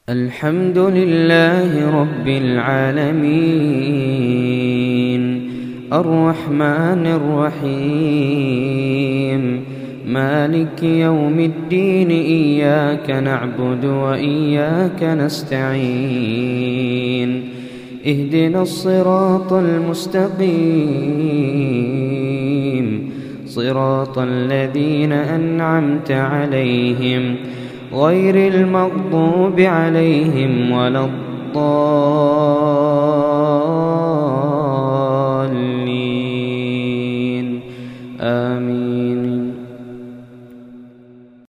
الحمد لله رب العالمين الرحمن الرحيم مالك يوم الدين إياك نعبد وإياك نستعين اهدنا الصراط المستقيم صراط الذين أنعمت عليهم غير المغضوب عليهم ولا الضالين